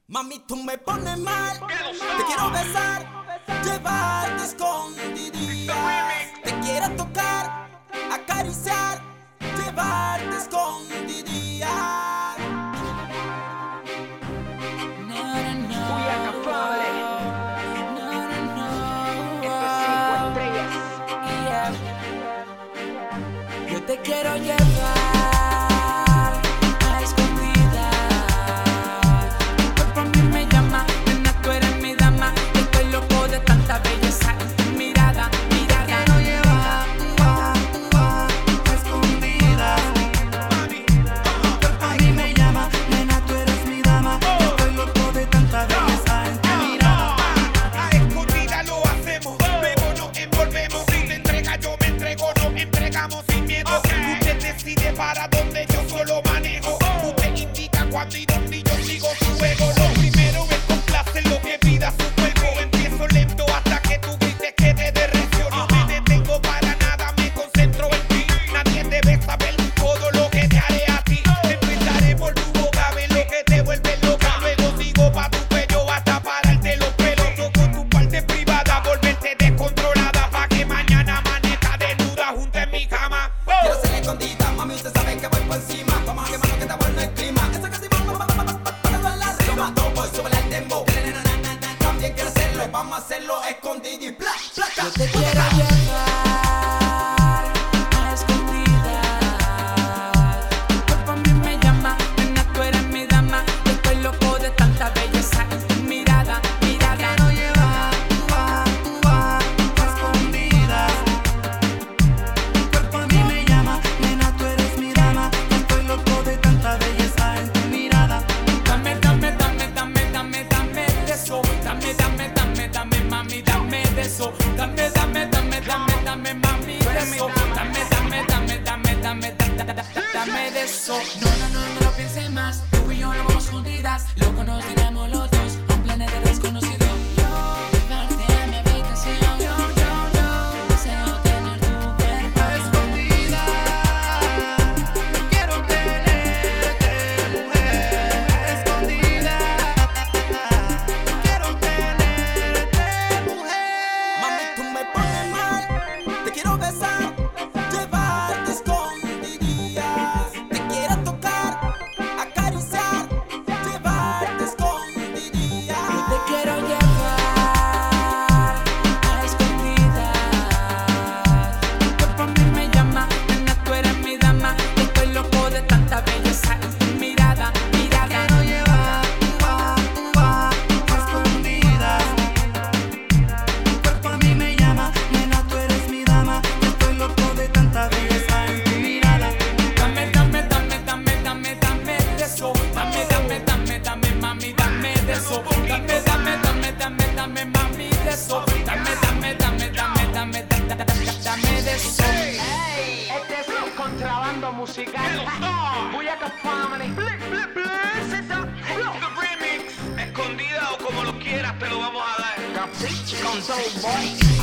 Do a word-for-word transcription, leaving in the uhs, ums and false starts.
Mami, tú me pones mal. Te quiero besar, llevarte escondidillas. Te quiero tocar, acariciar, llevarte escondidillas. No, no, no. Juliana Fable. No, no, no. Esto es cinco estrellas. Yeah. Yo te quiero llevar. Para donde yo solo manejo. Usted indica cuándo y dónde y yo sigo su juego. Lo primero es complacer lo que pida su juego. Empiezo lento hasta que tú grites que te derrecio. No me detengo para nada, me concentro en ti. Nadie debe saber todo lo que te haré a ti. Empezaré por tu boca, ve lo que te vuelve loca. Luego sigo pa' tu cuello hasta pararte los pelos. Toco tu parte privada, volverte descontrolada. Pa' que mañana amanezca desnuda junto en mi cama. Quiero ser escondida, mami, usted sabe que voy por encima. Vamos a quemarlo que te vuelve el clima. Eso que sí, vamos, vamos, vamos, vamos a la rima. Voy, súbele al dembow. También quiero hacerlo, vamos a hacerlo escondido y bla, bla, bla. Yo te quiero llevar a escondidas. Tu cuerpo a mí me llama, nena, tú eres mi dama. Yo estoy loco de tanta belleza en tu mirada, mirada. Quiero llevar a, a, a escondidas. Tu cuerpo a mí me llama, nena, tú eres mi dama. Yo estoy loco de tanta belleza en tu mirada. Dame, dame, dame, dame, dame, dame de eso. Dame, dame, dame, dame, mami, dame de eso. Dame, dame, dame, dame, dame, mami de eso. Dame, dame, dame, dame, dame, dame, dame de eso. No, no, no, no lo pienses más. Tú y yo no vamos juntitas. Lo conoceremos los dos. Un planeta desconocido. Yo, llevarte a mi habitación. Yo, yo, yo deseo tener tu cuerpo escondida. Quiero tenerte, mujer, escondida. Quiero tenerte, mujer. Mami, tú me pones mal. Te quiero besar, llevarte escondidillas. Te quiero tocar, acariciar, llevarte escondidillas. Yo te quiero llevar a escondidas. Tu cuerpo a mí me llama, nena, tú eres mi dama. Yo estoy loco de tanta belleza en tu mirada, mirada. Quiero llevar a, a, a escondidas. Tu cuerpo a mí me llama, nena, tú eres mi dama. Yo estoy loco de tanta belleza en tu mirada. Dame, dame, dame, dame, dame, dame de eso. Dame, dame, dame, dame, mami, dame de eso. Dame, dame, dame, dame, dame, mami de eso. Dame, dame, dame, dame, dame, da- da- da- dame de eso. Ey, este es el contrabando musical. Juliana Family. Remix, escondida o como lo quieras, te lo vamos a dar. Capricho con Soul Boy.